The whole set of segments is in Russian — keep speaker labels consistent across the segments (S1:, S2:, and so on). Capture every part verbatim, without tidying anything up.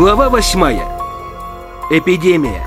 S1: Глава восьмая. Эпидемия.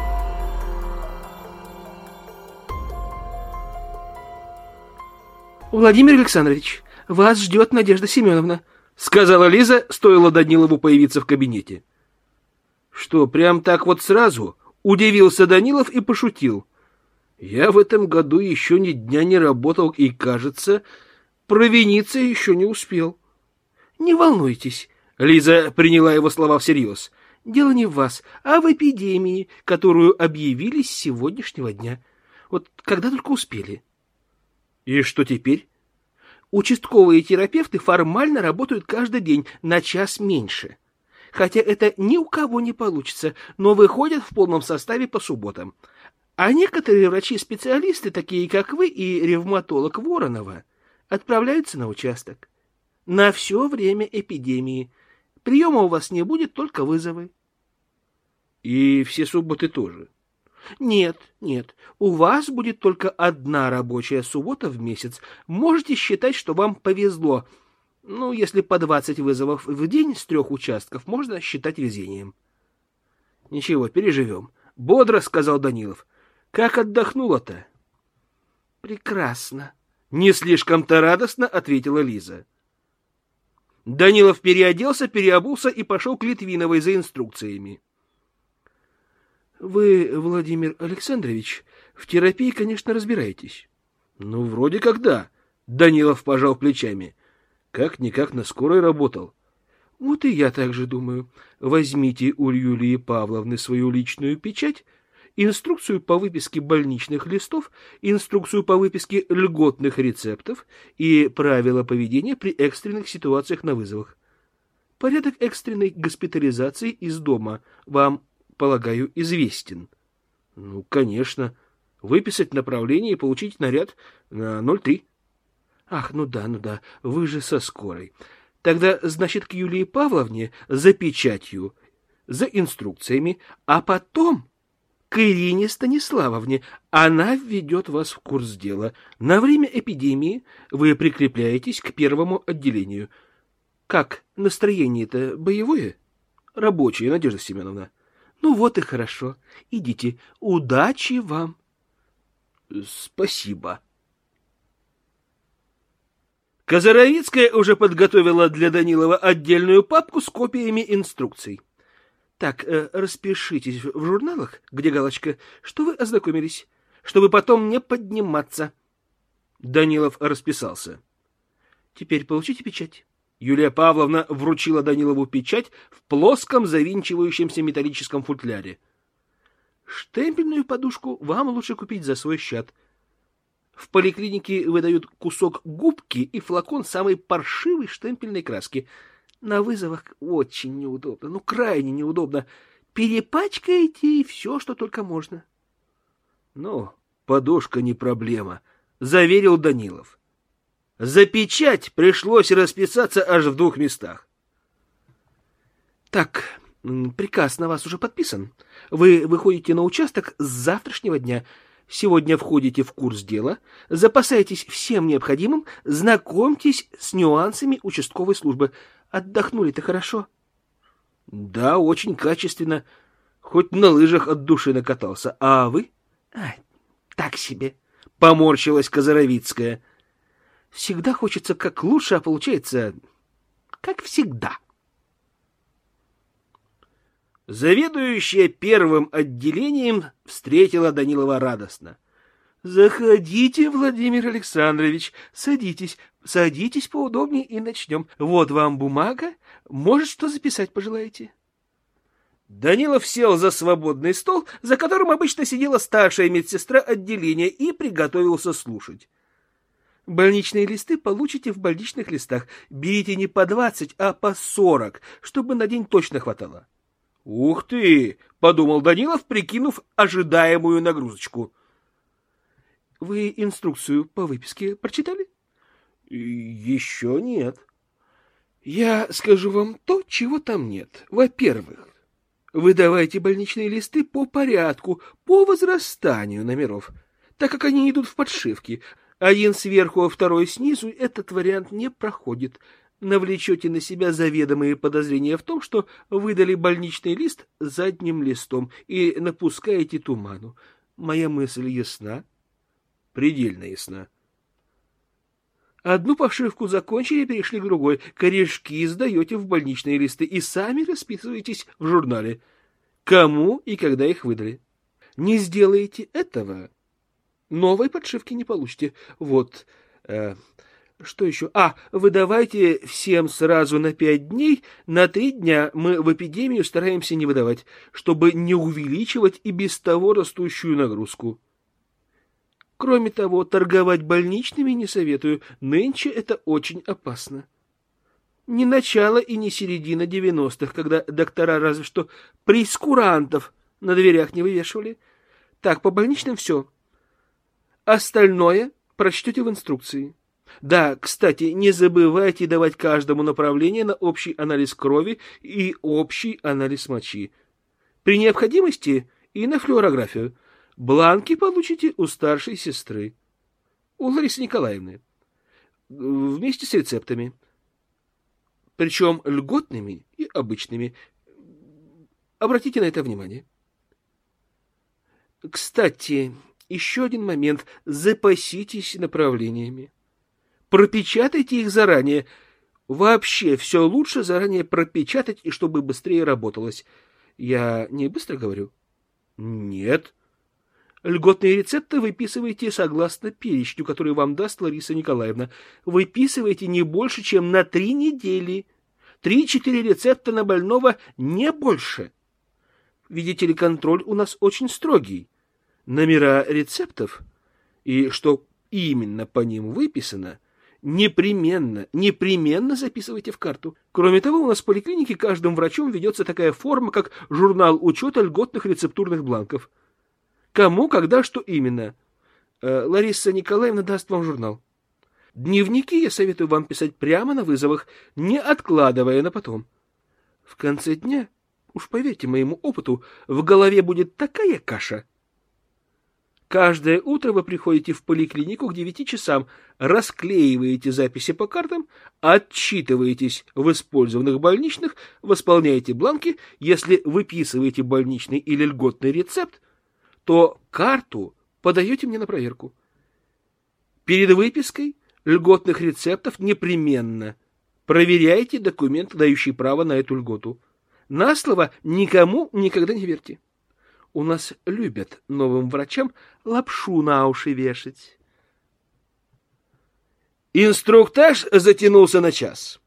S2: Владимир Александрович, вас ждет Надежда Семеновна,
S1: сказала Лиза, стоило Данилову появиться в кабинете. Что, прям так вот сразу? Удивился Данилов и пошутил. Я в этом году еще ни дня не работал и, кажется, провиниться еще не успел.
S2: Не волнуйтесь.
S1: Лиза приняла его слова всерьез.
S2: Дело не в вас, а в эпидемии, которую объявили с сегодняшнего дня. Вот когда только успели.
S1: И что теперь?
S2: Участковые терапевты формально работают каждый день на час меньше. Хотя это ни у кого не получится, но выходят в полном составе по субботам. А некоторые врачи-специалисты, такие как вы и ревматолог Воронова, отправляются на участок. На все время эпидемии. Приема у вас не будет, только вызовы.
S1: И все субботы тоже?
S2: Нет, нет. У вас будет только одна рабочая суббота в месяц. Можете считать, что вам повезло. Ну, если по двадцать вызовов в день с трех участков, можно считать везением.
S1: Ничего, переживем. Бодро сказал Данилов. Как отдохнула-то?
S2: Прекрасно.
S1: Не слишком-то радостно ответила Лиза. Данилов переоделся, переобулся и пошел к Литвиновой за инструкциями.
S2: Вы, Владимир Александрович, в терапии, конечно, разбираетесь.
S1: Ну, вроде как да. Данилов пожал плечами. Как-никак на скорой работал.
S2: Вот и я так же думаю. Возьмите у Юлии Павловны свою личную печать, инструкцию по выписке больничных листов, инструкцию по выписке льготных рецептов и правила поведения при экстренных ситуациях на вызовах. Порядок экстренной госпитализации из дома вам, полагаю, известен.
S1: Ну, конечно. Выписать направление и получить наряд на ноль три.
S2: Ах, ну да, ну да, вы же со скорой. Тогда, значит, к Юлии Павловне за печатью, за инструкциями, а потом к Ирине Станиславовне. Она введет вас в курс дела. На время эпидемии вы прикрепляетесь к первому отделению. Как, настроение-то боевое?
S1: Рабочее, Надежда Семеновна.
S2: Ну вот и хорошо. Идите. Удачи вам.
S1: Спасибо. Казаровицкая уже подготовила для Данилова отдельную папку с копиями инструкций.
S2: Так, э, распишитесь в журналах, где галочка, что вы ознакомились, чтобы потом не подниматься.
S1: Данилов расписался.
S2: Теперь получите печать.
S1: Юлия Павловна вручила Данилову печать в плоском завинчивающемся металлическом футляре.
S2: Штемпельную подушку вам лучше купить за свой счет. В поликлинике выдают кусок губки и флакон самой паршивой штемпельной краски. На вызовах очень неудобно, ну крайне неудобно. Перепачкаете и все, что только можно.
S1: Ну, подушка не проблема, заверил Данилов. За печать пришлось расписаться аж в двух местах.
S2: Так, приказ на вас уже подписан. Вы выходите на участок с завтрашнего дня. Сегодня входите в курс дела, запасайтесь всем необходимым, знакомьтесь с нюансами участковой службы. Отдохнули-то хорошо?
S1: Да, очень качественно. Хоть на лыжах от души накатался. А вы?
S2: А, так себе.
S1: Поморщилась Казаровицкая.
S2: Всегда хочется как лучше, а получается как всегда.
S1: Заведующая первым отделением встретила Данилова радостно.
S2: Заходите, Владимир Александрович, садитесь, садитесь поудобнее и начнем. Вот вам бумага, может, что записать пожелаете?
S1: Данилов сел за свободный стол, за которым обычно сидела старшая медсестра отделения, и приготовился слушать.
S2: Больничные листы получите в больничных листах. Берите не по двадцать, а по сорок, чтобы на день точно хватало.
S1: «Ух ты!» — подумал Данилов, прикинув ожидаемую нагрузочку.
S2: Вы инструкцию по выписке прочитали?
S1: Еще нет.
S2: Я скажу вам то, чего там нет. Во-первых, вы давайте больничные листы по порядку, по возрастанию номеров, так как они идут в подшивке. Один сверху, а второй снизу, этот вариант не проходит. навлечете на себя заведомые подозрения в том, что выдали больничный лист задним листом и напускаете туману. Моя мысль ясна?
S1: Предельно ясна.
S2: Одну пошивку закончили, перешли к другой. Корешки сдаете в больничные листы и сами расписываетесь в журнале. Кому и когда их выдали. Не сделаете этого, новой подшивки не получите. Вот, э, что еще? А, выдавайте всем сразу на пять дней, на три дня мы в эпидемию стараемся не выдавать, чтобы не увеличивать и без того растущую нагрузку. Кроме того, торговать больничными не советую, нынче это очень опасно. Не начало и не середина девяностых, когда доктора разве что прейскурантов на дверях не вывешивали. Так, по больничным все. Остальное прочтете в инструкции. Да, кстати, не забывайте давать каждому направление на общий анализ крови и общий анализ мочи. При необходимости и на флюорографию. Бланки получите у старшей сестры, у Ларисы Николаевны, вместе с рецептами. Причем льготными и обычными. Обратите на это внимание. Кстати, еще один момент. Запаситесь направлениями. Пропечатайте их заранее. Вообще все лучше заранее пропечатать, и чтобы быстрее работалось. Я не быстро говорю?
S1: Нет.
S2: Льготные рецепты выписывайте согласно перечню, который вам даст Лариса Николаевна. Выписывайте не больше, чем на три недели. Три-четыре рецепта на больного, не больше. Видите ли, контроль у нас очень строгий. Номера рецептов и что именно по ним выписано, непременно, непременно записывайте в карту. Кроме того, у нас в поликлинике каждым врачом ведется такая форма, как журнал учета льготных рецептурных бланков. Кому, когда, что именно. Лариса Николаевна даст вам журнал. Дневники я советую вам писать прямо на вызовах, не откладывая на потом. В конце дня, уж поверьте моему опыту, в голове будет такая каша. Каждое утро вы приходите в поликлинику к девяти часам, расклеиваете записи по картам, отчитываетесь в использованных больничных, восполняете бланки. Если выписываете больничный или льготный рецепт, то карту подаете мне на проверку. Перед выпиской льготных рецептов непременно проверяйте документ, дающий право на эту льготу. На слово никому никогда не верьте. У нас любят новым врачам лапшу на уши вешать.
S1: Инструктаж затянулся на час.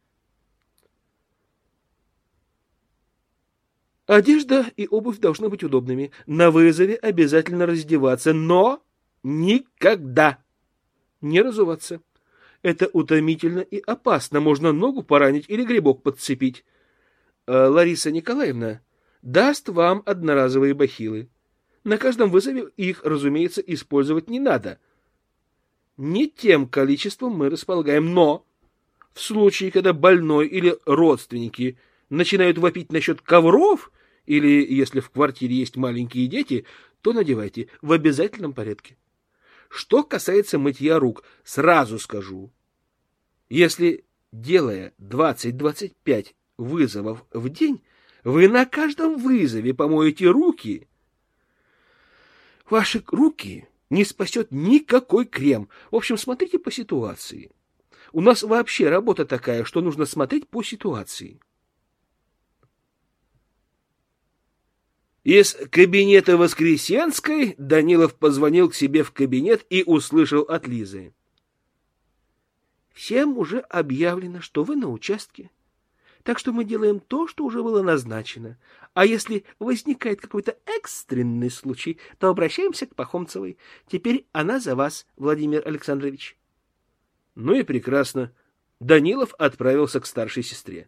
S2: Одежда и обувь должны быть удобными. На вызове обязательно раздеваться, но никогда не разуваться. Это утомительно и опасно. Можно ногу поранить или грибок подцепить. Лариса Николаевна даст вам одноразовые бахилы. На каждом вызове их, разумеется, использовать не надо. Не тем количеством мы располагаем, но в случае, когда больной или родственники начинают вопить насчет ковров, или если в квартире есть маленькие дети, то надевайте в обязательном порядке. Что касается мытья рук, сразу скажу, если, делая двадцать-двадцать пять вызовов в день, вы на каждом вызове помоете руки, ваши руки не спасет никакой крем. В общем, смотрите по ситуации. У нас вообще работа такая, что нужно смотреть по ситуации.
S1: Из кабинета Воскресенской Данилов позвонил к себе в кабинет и услышал от Лизы.
S2: Всем уже объявлено, что вы на участке. Так что мы делаем то, что уже было назначено. А если возникает какой-то экстренный случай, то обращаемся к Пахомцевой. Теперь она за вас, Владимир Александрович.
S1: Ну и прекрасно. Данилов отправился к старшей сестре.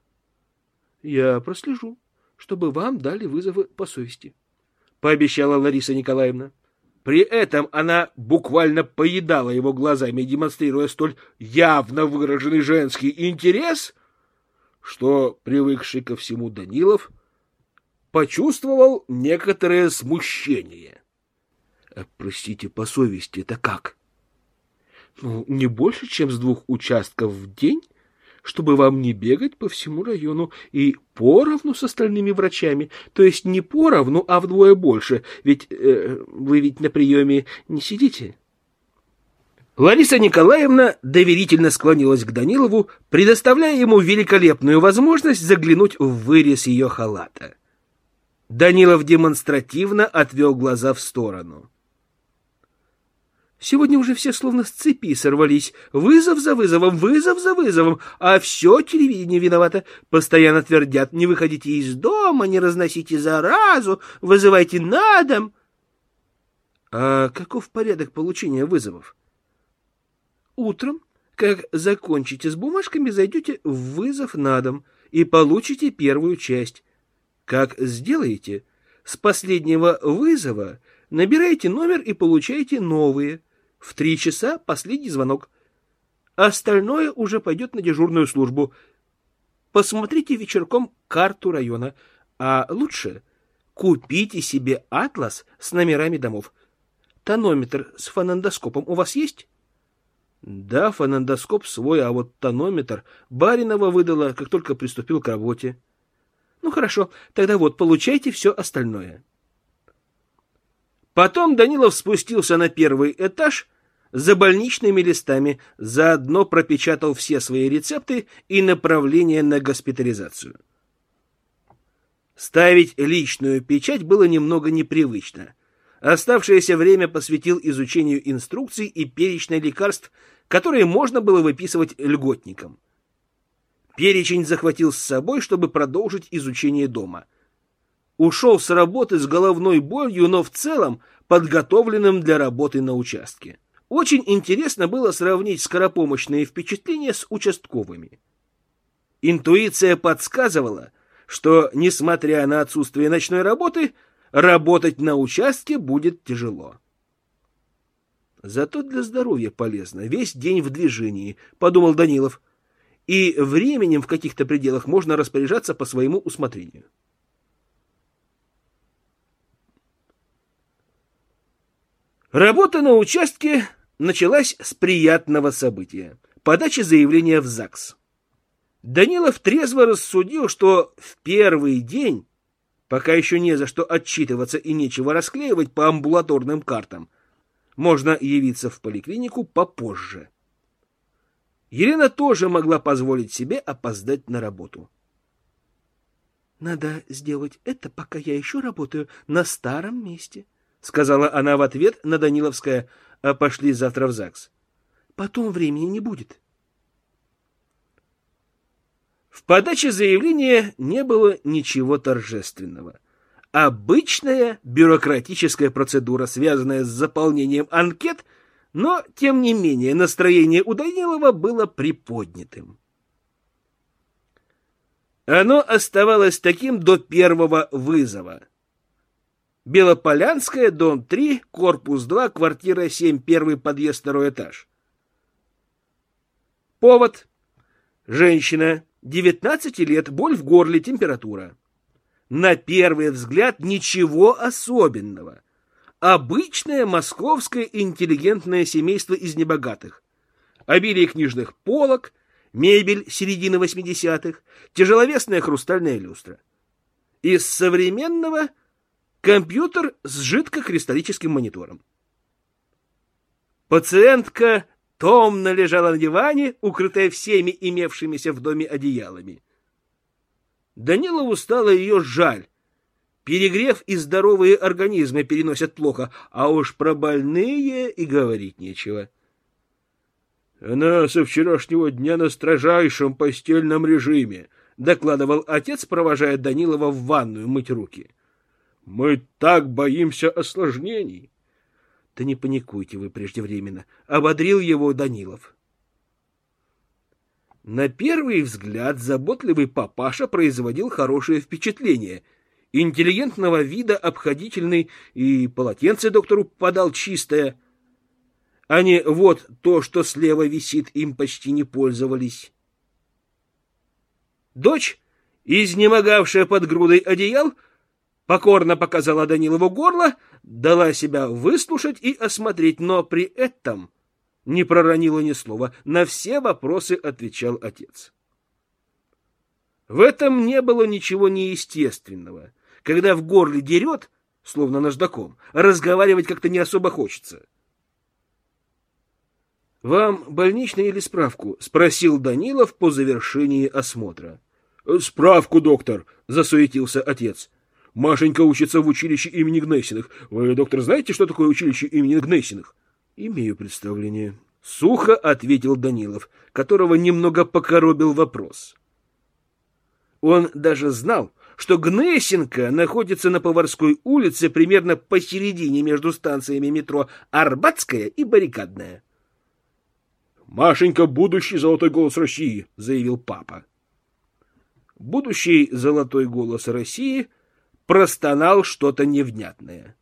S2: Я прослежу, чтобы вам дали вызовы по совести,
S1: — пообещала Лариса Николаевна. При этом она буквально поедала его глазами, демонстрируя столь явно выраженный женский интерес, что, привыкший ко всему Данилов, почувствовал некоторое смущение.
S2: — Простите, по совести это как? Ну, не больше, чем с двух участков в день, чтобы вам не бегать по всему району и поровну с остальными врачами. То есть не поровну, а вдвое больше. Ведь э, вы ведь на приеме не сидите.
S1: Лариса Николаевна доверительно склонилась к Данилову, предоставляя ему великолепную возможность заглянуть в вырез ее халата. Данилов демонстративно отвел глаза в сторону.
S2: Сегодня уже все словно с цепи сорвались. Вызов за вызовом, вызов за вызовом. А все телевидение виновато. Постоянно твердят: не выходите из дома, не разносите заразу, вызывайте на дом. А каков порядок получения вызовов? Утром, как закончите с бумажками, зайдете в вызов на дом и получите первую часть. Как сделаете, с последнего вызова набираете номер и получаете новые. В три часа последний звонок. Остальное уже пойдет на дежурную службу. Посмотрите вечерком карту района. А лучше купите себе атлас с номерами домов. Тонометр с фонендоскопом у вас есть? Да, фонендоскоп свой, а вот тонометр Баринова выдала, как только приступил к работе. Ну хорошо, тогда вот, получайте все остальное.
S1: Потом Данилов спустился на первый этаж за больничными листами, заодно пропечатал все свои рецепты и направления на госпитализацию. Ставить личную печать было немного непривычно. Оставшееся время посвятил изучению инструкций и перечня лекарств, которые можно было выписывать льготникам. Перечень захватил с собой, чтобы продолжить изучение дома. Ушел с работы с головной болью, но в целом подготовленным для работы на участке. Очень интересно было сравнить скоропомощные впечатления с участковыми. Интуиция подсказывала, что, несмотря на отсутствие ночной работы, работать на участке будет тяжело. Зато для здоровья полезно, весь день в движении, подумал Данилов, и временем в каких-то пределах можно распоряжаться по своему усмотрению. Работа на участке началась с приятного события — подачи заявления в ЗАГС. Данилов трезво рассудил, что в первый день, пока еще не за что отчитываться и нечего расклеивать по амбулаторным картам, можно явиться в поликлинику попозже. Елена тоже могла позволить себе опоздать на работу.
S2: «Надо сделать это, пока я еще работаю на старом месте»,
S1: — сказала она в ответ на Даниловское: «А пошли завтра в ЗАГС».
S2: «Потом времени не будет».
S1: В подаче заявления не было ничего торжественного. Обычная бюрократическая процедура, связанная с заполнением анкет, но, тем не менее, настроение у Данилова было приподнятым. Оно оставалось таким до первого вызова. Белополянская, дом три, корпус два, квартира семь, первый подъезд, второй этаж. Повод. Женщина, девятнадцати лет, боль в горле, температура. На первый взгляд ничего особенного. Обычное московское интеллигентное семейство из небогатых. Обилие книжных полок, мебель середины восьмидесятых, тяжеловесная хрустальная люстра. Из современного — компьютер с жидкокристаллическим монитором. Пациентка томно лежала на диване, укрытая всеми имевшимися в доме одеялами. Данилову стало ее жаль. Перегрев и здоровые организмы переносят плохо, а уж про больные и говорить нечего. «Она со вчерашнего дня на строжайшем постельном режиме», — докладывал отец, провожая Данилова в ванную мыть руки. «Мы так боимся осложнений». «Да не паникуйте вы преждевременно», — ободрил его Данилов. На первый взгляд заботливый папаша производил хорошее впечатление. Интеллигентного вида, обходительный, и полотенце доктору подал чистое. А не вот то, что слева висит, им почти не пользовались. Дочь, изнемогавшая под грудой одеял, покорно показала Данилову горло, дала себя выслушать и осмотреть, но при этом не проронила ни слова. На все вопросы отвечал отец. В этом не было ничего неестественного. Когда в горле дерет, словно наждаком, разговаривать как-то не особо хочется. «Вам больничный или справку?» — спросил Данилов по завершении осмотра. «Справку, доктор!» — засуетился отец. «Машенька учится в училище имени Гнесиных. Вы, доктор, знаете, что такое училище имени Гнесиных?» «Имею представление», — сухо ответил Данилов, которого немного покоробил вопрос. Он даже знал, что Гнесинка находится на Поварской улице примерно посередине между станциями метро Арбатская и Баррикадная. «Машенька — будущий золотой голос России», — заявил папа. Будущий золотой голос России простонал что-то невнятное.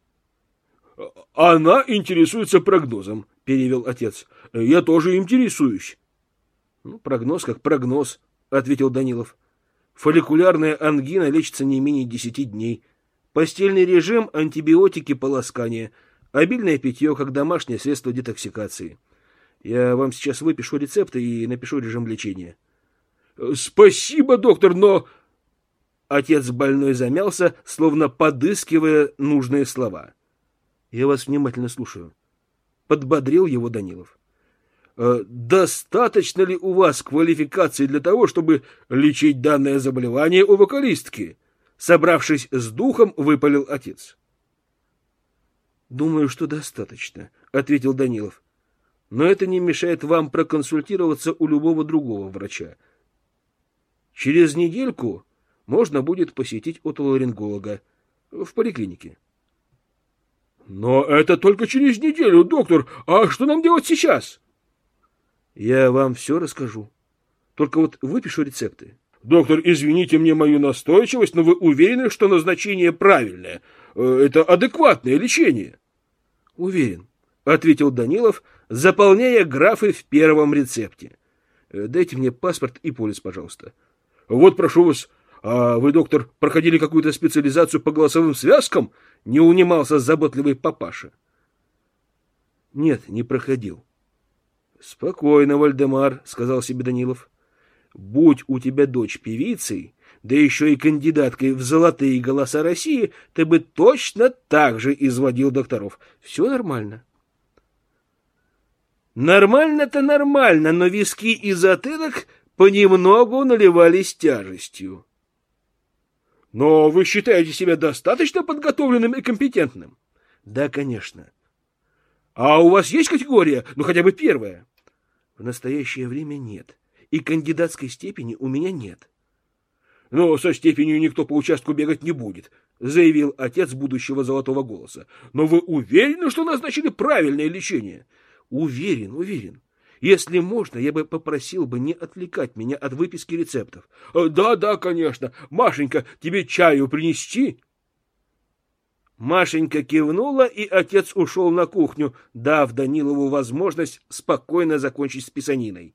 S1: «Она интересуется прогнозом», — перевел отец. «Я тоже интересуюсь». «Ну, прогноз как прогноз», — ответил Данилов. «Фолликулярная ангина лечится не менее десяти дней. Постельный режим, антибиотики, полоскание, обильное питье как домашнее средство детоксикации. Я вам сейчас выпишу рецепты и напишу режим лечения». «Спасибо, доктор, но...» Отец больной замялся, словно подыскивая нужные слова. «Я вас внимательно слушаю», — подбодрил его Данилов. «Достаточно ли у вас квалификации для того, чтобы лечить данное заболевание у вокалистки?» Собравшись с духом, выпалил отец. «Думаю, что достаточно», — ответил Данилов. «Но это не мешает вам проконсультироваться у любого другого врача. Через недельку можно будет посетить отоларинголога в поликлинике». «Но это только через неделю, доктор. А что нам делать сейчас?» «Я вам все расскажу. Только вот выпишу рецепты». «Доктор, извините мне мою настойчивость, но вы уверены, что назначение правильное? Это адекватное лечение?» «Уверен», — ответил Данилов, заполняя графы в первом рецепте. «Дайте мне паспорт и полис, пожалуйста». «Вот, прошу вас. А вы, доктор, проходили какую-то специализацию по голосовым связкам?» — не унимался заботливый папаша. «Нет, не проходил». «Спокойно, Вальдемар», — сказал себе Данилов. «Будь у тебя дочь певицей, да еще и кандидаткой в золотые голоса России, ты бы точно так же изводил докторов. Все нормально». Нормально-то нормально, но виски и затылок понемногу наливались тяжестью. «Но вы считаете себя достаточно подготовленным и компетентным?» «Да, конечно». «А у вас есть категория, ну хотя бы первая?» «В настоящее время нет, и кандидатской степени у меня нет». «Но со степенью никто по участку бегать не будет», — заявил отец будущего золотого голоса. «Но вы уверены, что назначили правильное лечение?» «Уверен, уверен. Если можно, я бы попросил бы не отвлекать меня от выписки рецептов». «Да, да, конечно. Машенька, тебе чаю принести?» Машенька кивнула, и отец ушел на кухню, дав Данилову возможность спокойно закончить с писаниной.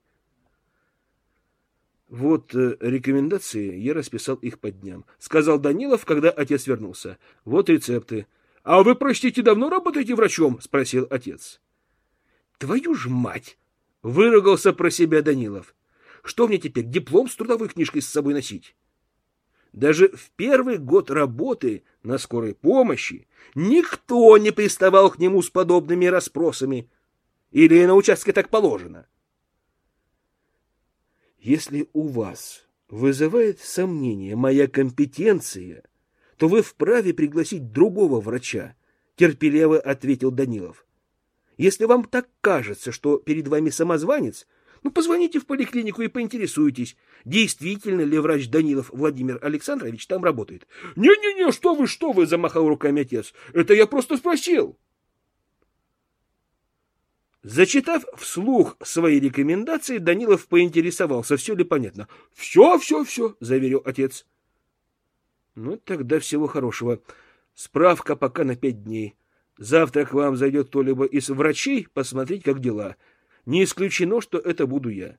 S1: «Вот э, рекомендации, я расписал их по дням», — сказал Данилов, когда отец вернулся. «Вот рецепты». «А вы, простите, давно работаете врачом?» — спросил отец. «Твою ж мать!» — выругался про себя Данилов. «Что мне теперь, диплом с трудовой книжкой с собой носить?» Даже в первый год работы на скорой помощи никто не приставал к нему с подобными расспросами. Или на участке так положено. «Если у вас вызывает сомнение моя компетенция, то вы вправе пригласить другого врача», — терпеливо ответил Данилов. «Если вам так кажется, что перед вами самозванец, ну, позвоните в поликлинику и поинтересуйтесь, действительно ли врач Данилов Владимир Александрович там работает». «Не-не-не, что вы, что вы!» — замахал руками отец. «Это я просто спросил». Зачитав вслух свои рекомендации, Данилов поинтересовался, все ли понятно. «Все, все, все», — заверил отец. «Ну, тогда всего хорошего. Справка пока на пять дней. Завтра к вам зайдет кто-либо из врачей посмотреть, как дела. Не исключено, что это буду я».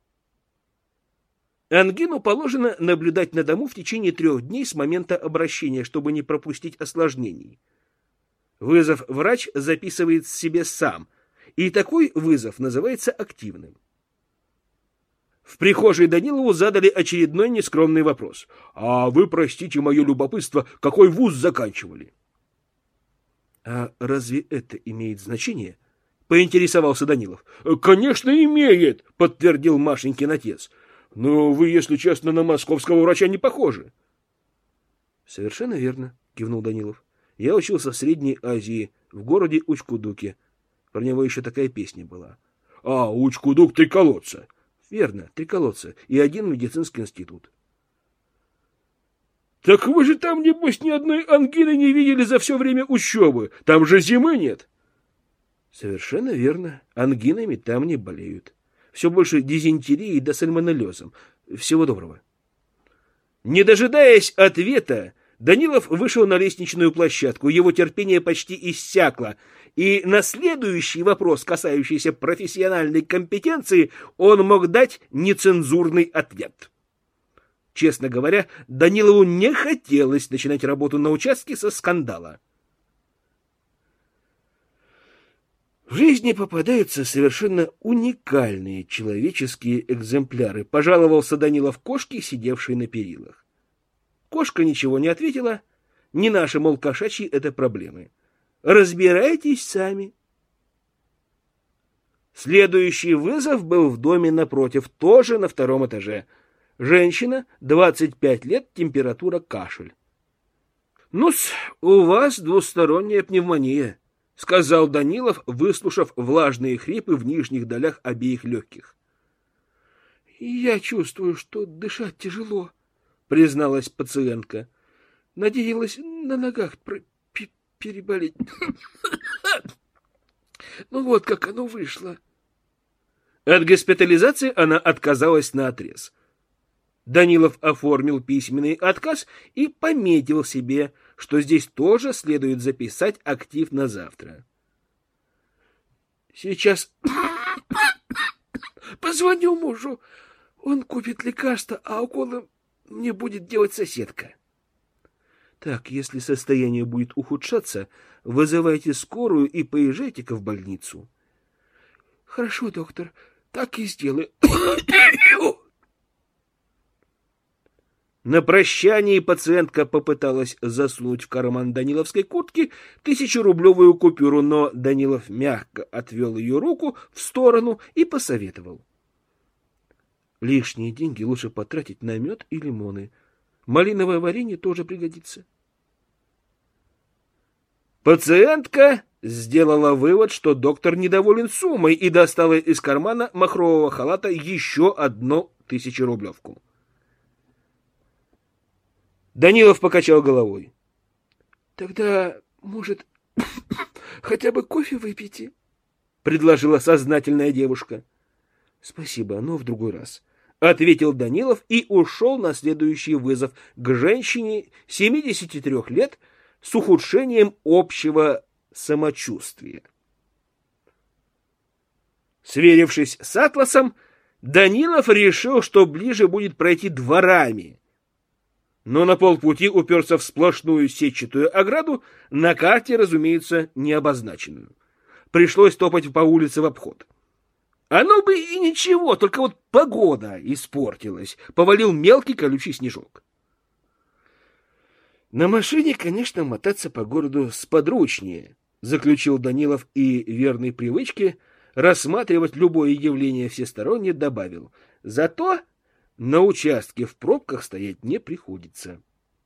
S1: Ангину положено наблюдать на дому в течение трех дней с момента обращения, чтобы не пропустить осложнений. Вызов врач записывает себе сам, и такой вызов называется активным. В прихожей Данилову задали очередной нескромный вопрос. «А вы, простите мое любопытство, какой вуз заканчивали?» «А разве это имеет значение?» — поинтересовался Данилов. «Конечно, имеет», — подтвердил Машенькин отец. «Но вы, если честно, на московского врача не похожи». «Совершенно верно», — кивнул Данилов. «Я учился в Средней Азии, в городе Учкудуке. Про него еще такая песня была». «А, Учкудук — три колодца». «Верно, три колодца и один медицинский институт». «Так вы же там, небось, ни одной ангины не видели за все время учебы. Там же зимы нет». «Совершенно верно. Ангинами там не болеют. Все больше дизентерией да сальмонеллезом. Всего доброго». Не дожидаясь ответа, Данилов вышел на лестничную площадку. Его терпение почти иссякло, и на следующий вопрос, касающийся профессиональной компетенции, он мог дать нецензурный ответ. Честно говоря, Данилову не хотелось начинать работу на участке со скандала. В жизни попадаются совершенно уникальные человеческие экземпляры, пожаловался Данилов кошке, сидевшей на перилах. Кошка ничего не ответила. Не наши, мол, кошачьи это проблемы. Разбирайтесь сами. Следующий вызов был в доме напротив, тоже на втором этаже. Женщина, двадцать пять лет, температура, кашель. — Ну-с, у вас двусторонняя пневмония, — сказал Данилов, выслушав влажные хрипы в нижних долях обеих легких. — Я чувствую, что дышать тяжело, — призналась пациентка. — Надеялась на ногах переболеть. Ну вот как оно вышло. От госпитализации она отказалась наотрез. Данилов оформил письменный отказ и пометил себе, что здесь тоже следует записать актив на завтра. Сейчас позвоню мужу. Он купит лекарства, а уколы мне будет делать соседка. Так, если состояние будет ухудшаться, вызывайте скорую и поезжайте-ка в больницу. Хорошо, доктор, так и сделаю. На прощании пациентка попыталась засунуть в карман даниловской куртки тысячерублевую купюру, но Данилов мягко отвел ее руку в сторону и посоветовал. Лишние деньги лучше потратить на мед и лимоны. Малиновое варенье тоже пригодится. Пациентка сделала вывод, что доктор недоволен суммой, и достала из кармана махрового халата еще одну тысячерублевку. Данилов покачал головой. — Тогда, может, хотя бы кофе выпейте? — предложила сознательная девушка. — Спасибо, но в другой раз, — ответил Данилов и ушел на следующий вызов к женщине семидесяти трёх лет с ухудшением общего самочувствия. Сверившись с атласом, Данилов решил, что ближе будет пройти дворами, но на полпути уперся в сплошную сетчатую ограду, на карте, разумеется, не обозначенную. Пришлось топать по улице в обход. Оно бы и ничего, только вот погода испортилась, повалил мелкий колючий снежок. На машине, конечно, мотаться по городу сподручнее, заключил Данилов и верной привычке рассматривать любое явление всесторонне добавил. Зато на участке в пробках стоять не приходится.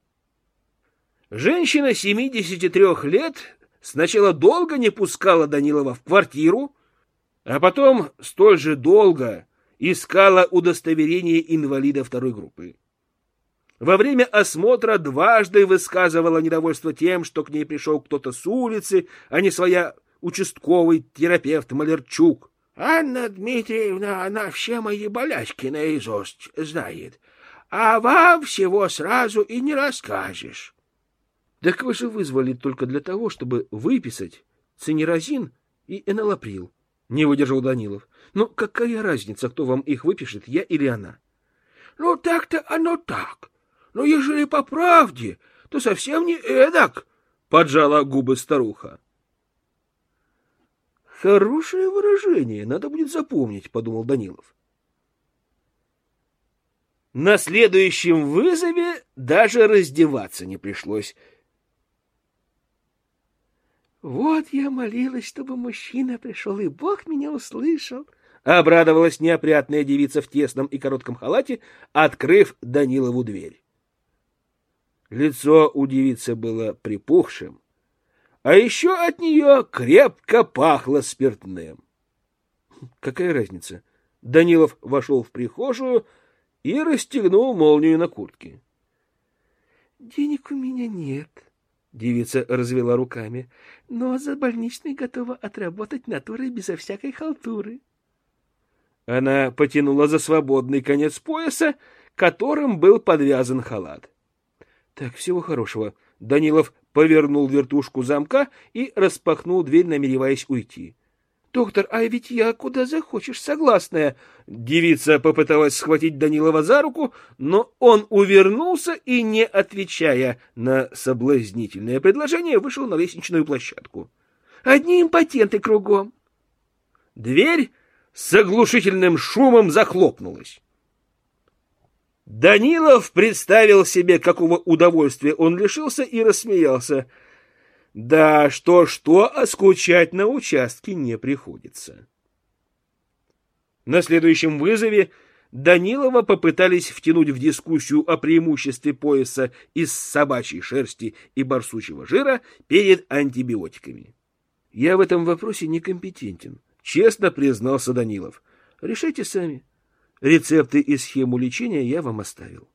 S1: Женщина семидесяти трёх лет сначала долго не пускала Данилова в квартиру, а потом столь же долго искала удостоверение инвалида второй группы. Во время осмотра дважды высказывала недовольство тем, что к ней пришел кто-то с улицы, а не своя участковый терапевт Малерчук. Анна Дмитриевна, она все мои болячки наизусть знает, а вам всего сразу и не расскажешь. Так вы же вызвали только для того, чтобы выписать цинеразин и энолаприл, не выдержал Данилов. Ну, какая разница, кто вам их выпишет, я или она? Ну, так-то оно так. Но ежели по правде, то совсем не эдак, поджала губы старуха. Хорошее выражение, надо будет запомнить, подумал Данилов. На следующем вызове даже раздеваться не пришлось.
S2: Вот я молилась, чтобы мужчина пришел, и Бог меня услышал.
S1: Обрадовалась неопрятная девица в тесном и коротком халате, открыв Данилову дверь. Лицо у девицы было припухшим, а еще от нее крепко пахло спиртным. Какая разница? Данилов вошел в прихожую и расстегнул молнию на куртке.
S2: — Денег у меня нет, — девица развела руками, — но за больничный готова отработать натурой безо всякой халтуры.
S1: Она потянула за свободный конец пояса, которым был подвязан халат. — Так, всего хорошего. Данилов повернул вертушку замка и распахнул дверь, намереваясь уйти. — Доктор, а ведь я куда захочешь, согласная. Девица попыталась схватить Данилова за руку, но он увернулся и, не отвечая на соблазнительное предложение, вышел на лестничную площадку. — Одни импотенты кругом. Дверь с оглушительным шумом захлопнулась. Данилов представил себе, какого удовольствия он лишился, и рассмеялся. Да, что-что, а скучать на участке не приходится. На следующем вызове Данилова попытались втянуть в дискуссию о преимуществе пояса из собачьей шерсти и барсучьего жира перед антибиотиками. Я в этом вопросе некомпетентен, честно признался Данилов. Решайте сами. Рецепты и схему лечения я вам оставил.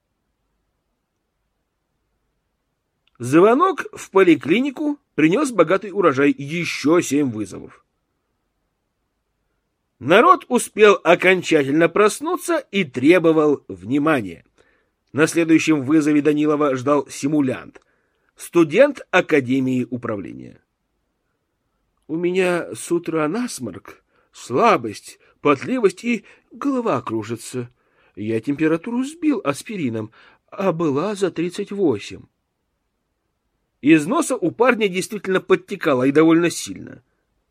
S1: Звонок в поликлинику принес богатый урожай, еще семь вызовов. Народ успел окончательно проснуться и требовал внимания. На следующем вызове Данилова ждал симулянт, студент Академии управления. У меня с утра насморк, слабость, потливость и голова кружится. Я температуру сбил аспирином, а была за тридцать восемь. Из носа у парня действительно подтекало и довольно сильно.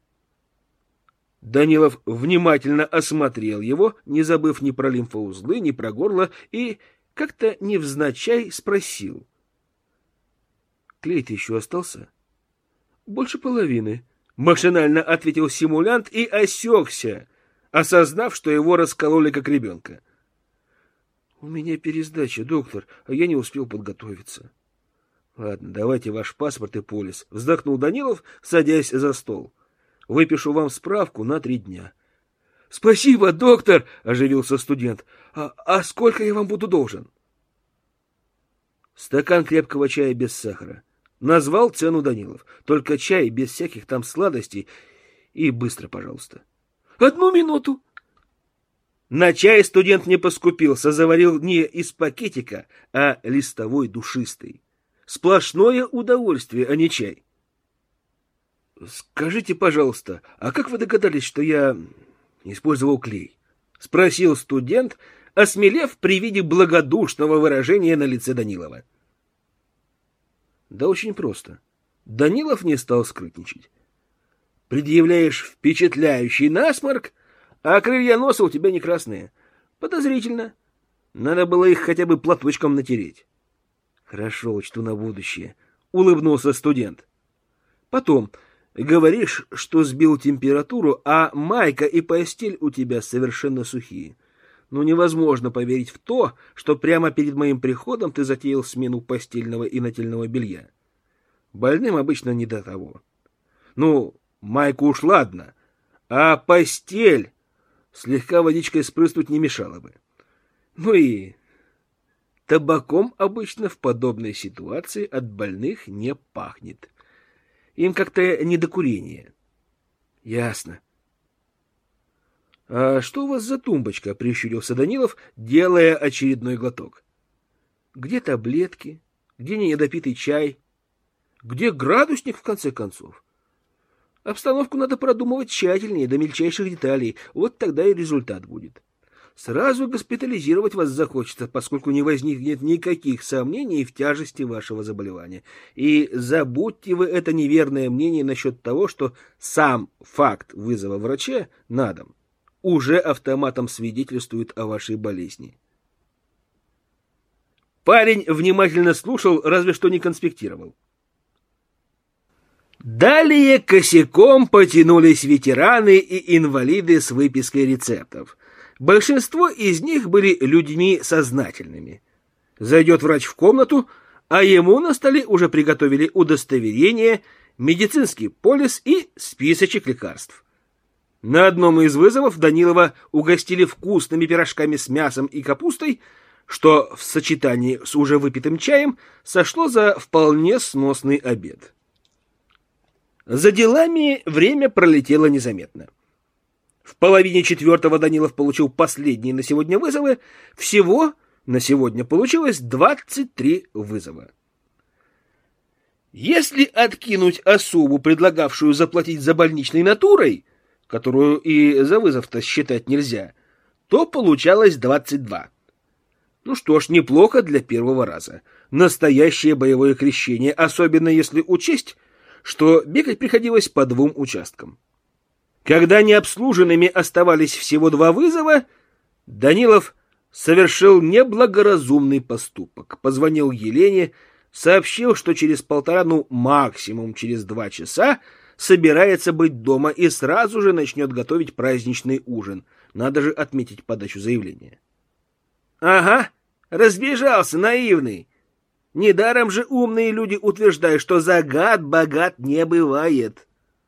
S1: Данилов внимательно осмотрел его, не забыв ни про лимфоузлы, ни про горло, и как-то невзначай спросил. — Клей-то еще остался? — Больше половины, — машинально ответил симулянт и осекся, осознав, что его раскололи как ребенка. — У меня пересдача, доктор, а я не успел подготовиться. — Ладно, давайте ваш паспорт и полис, — вздохнул Данилов, садясь за стол. — Выпишу вам справку на три дня. — Спасибо, доктор, — оживился студент. А, — А сколько я вам буду должен? — Стакан крепкого чая без сахара. Назвал цену Данилов. Только чай без всяких там сладостей. И быстро, пожалуйста. — Одну минуту. На чай студент не поскупился, заварил не из пакетика, а листовой душистый. Сплошное удовольствие, а не чай. — Скажите, пожалуйста, а как вы догадались, что я использовал клей? — спросил студент, осмелев при виде благодушного выражения на лице Данилова. — Да очень просто. Данилов не стал скрытничать. — Предъявляешь впечатляющий насморк, а крылья носа у тебя не красные. Подозрительно. Надо было их хотя бы платочком натереть. — Хорошо, учту на будущее, — улыбнулся студент. — Потом, говоришь, что сбил температуру, а майка и постель у тебя совершенно сухие. Ну, невозможно поверить в то, что прямо перед моим приходом ты затеял смену постельного и нательного белья. Больным обычно не до того. Ну, майку уж ладно, а постель слегка водичкой спрыснуть не мешало бы. Ну и... Табаком обычно в подобной ситуации от больных не пахнет. Им как-то не до курения. Ясно. — А что у вас за тумбочка? — прищурился Данилов, делая очередной глоток. — Где таблетки? Где недопитый чай? Где градусник, в конце концов? Обстановку надо продумывать тщательнее, до мельчайших деталей. Вот тогда и результат будет. Сразу госпитализировать вас захочется, поскольку не возникнет никаких сомнений в тяжести вашего заболевания. И забудьте вы это неверное мнение насчет того, что сам факт вызова врача на дом уже автоматом свидетельствует о вашей болезни. Парень внимательно слушал, разве что не конспектировал. Далее косяком потянулись ветераны и инвалиды с выпиской рецептов. Большинство из них были людьми сознательными. Зайдет врач в комнату, а ему на столе уже приготовили удостоверение, медицинский полис и списочек лекарств. На одном из вызовов Данилова угостили вкусными пирожками с мясом и капустой, что в сочетании с уже выпитым чаем сошло за вполне сносный обед. За делами время пролетело незаметно. В половине четвертого Данилов получил последние на сегодня вызовы. Всего на сегодня получилось двадцать три вызова. Если откинуть особу, предлагавшую заплатить за больничной натурой, которую и за вызов-то считать нельзя, то получалось двадцать два. Ну что ж, неплохо для первого раза. Настоящее боевое крещение, особенно если учесть, что бегать приходилось по двум участкам. Когда необслуженными оставались всего два вызова, Данилов совершил неблагоразумный поступок. Позвонил Елене, сообщил, что через полтора, ну максимум через два часа собирается быть дома и сразу же начнет готовить праздничный ужин. Надо же отметить подачу заявления. Ага, разбежался, наивный. Недаром же умные люди утверждают, что загад богат не бывает.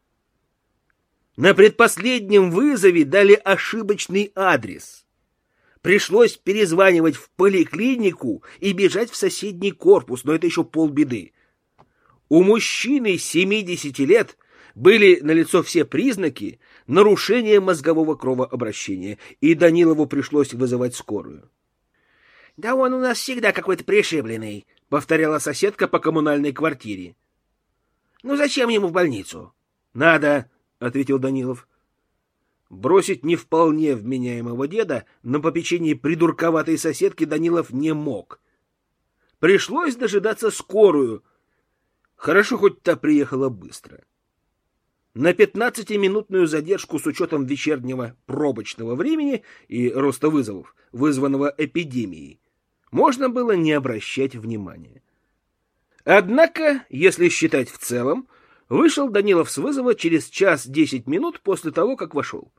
S1: На предпоследнем вызове дали ошибочный адрес. Пришлось перезванивать в поликлинику и бежать в соседний корпус, но это еще полбеды. У мужчины семидесяти лет были налицо все признаки нарушения мозгового кровообращения, и Данилову пришлось вызывать скорую. — Да он у нас всегда какой-то пришибленный, — повторяла соседка по коммунальной квартире. — Ну зачем ему в больницу? — Надо, — ответил Данилов. Бросить не вполне вменяемого деда на попечении придурковатой соседки Данилов не мог. Пришлось дожидаться скорую. Хорошо, хоть та приехала быстро. На пятнадцатиминутную задержку с учетом вечернего пробочного времени и роста вызовов, вызванного эпидемией, можно было не обращать внимания. Однако, если считать в целом, вышел Данилов с вызова через час десять минут после того, как вошел.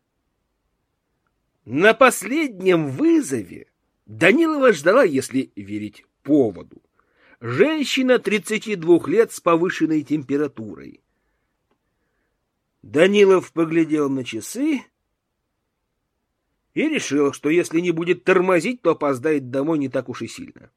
S1: На последнем вызове Данилова ждала, если верить поводу, женщина тридцати двух лет с повышенной температурой. Данилов поглядел на часы и решил, что если не будет тормозить, то опоздает домой не так уж и сильно.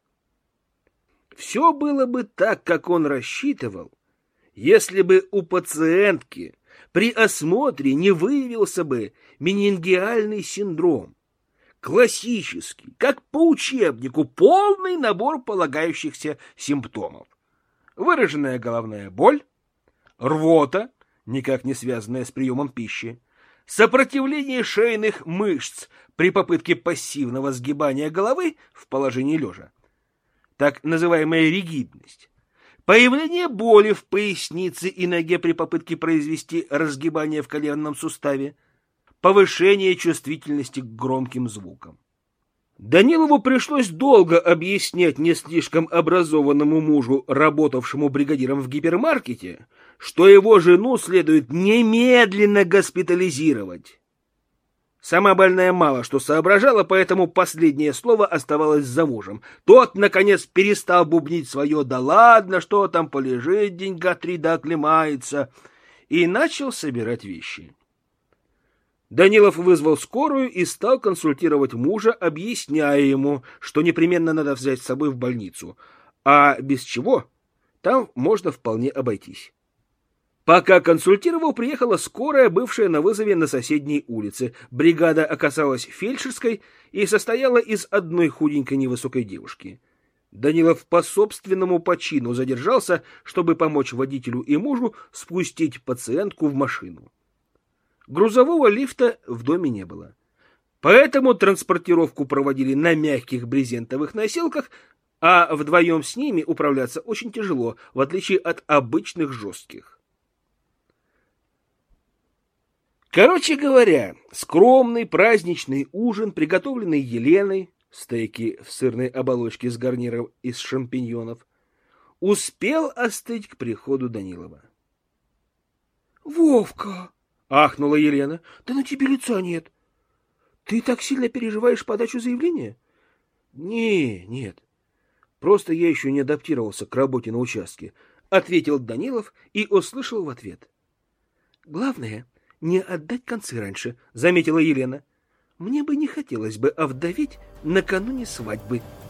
S1: Все было бы так, как он рассчитывал, если бы у пациентки при осмотре не выявился бы менингиальный синдром. Классический, как по учебнику, полный набор полагающихся симптомов. Выраженная головная боль, рвота, никак не связанная с приемом пищи, сопротивление шейных мышц при попытке пассивного сгибания головы в положении лежа, так называемая ригидность, появление боли в пояснице и ноге при попытке произвести разгибание в коленном суставе, повышение чувствительности к громким звукам. Данилову пришлось долго объяснять не слишком образованному мужу, работавшему бригадиром в гипермаркете, что его жену следует немедленно госпитализировать. Сама больная мало что соображала, поэтому последнее слово оставалось за мужем. Тот, наконец, перестал бубнить свое «да ладно, что там, полежит деньга три да оклемается», и начал собирать вещи. Данилов вызвал скорую и стал консультировать мужа, объясняя ему, что непременно надо взять с собой в больницу, а без чего там можно вполне обойтись. Пока консультировал, приехала скорая, бывшая на вызове на соседней улице. Бригада оказалась фельдшерской и состояла из одной худенькой невысокой девушки. Данилов по собственному почину задержался, чтобы помочь водителю и мужу спустить пациентку в машину. Грузового лифта в доме не было. Поэтому транспортировку проводили на мягких брезентовых носилках, а вдвоем с ними управляться очень тяжело, в отличие от обычных жестких. Короче говоря, скромный праздничный ужин, приготовленный Еленой, стейки в сырной оболочке с гарниром из шампиньонов, успел остыть к приходу Данилова.
S2: — Вовка! — ахнула Елена. — Да на тебе лица нет. Ты так сильно переживаешь подачу заявления?
S1: — Не, нет. Просто я еще не адаптировался к работе на участке, — ответил Данилов и услышал в ответ.
S2: — Главное, не отдать концы раньше, — заметила Елена. — Мне бы не хотелось бы овдоветь накануне свадьбы. —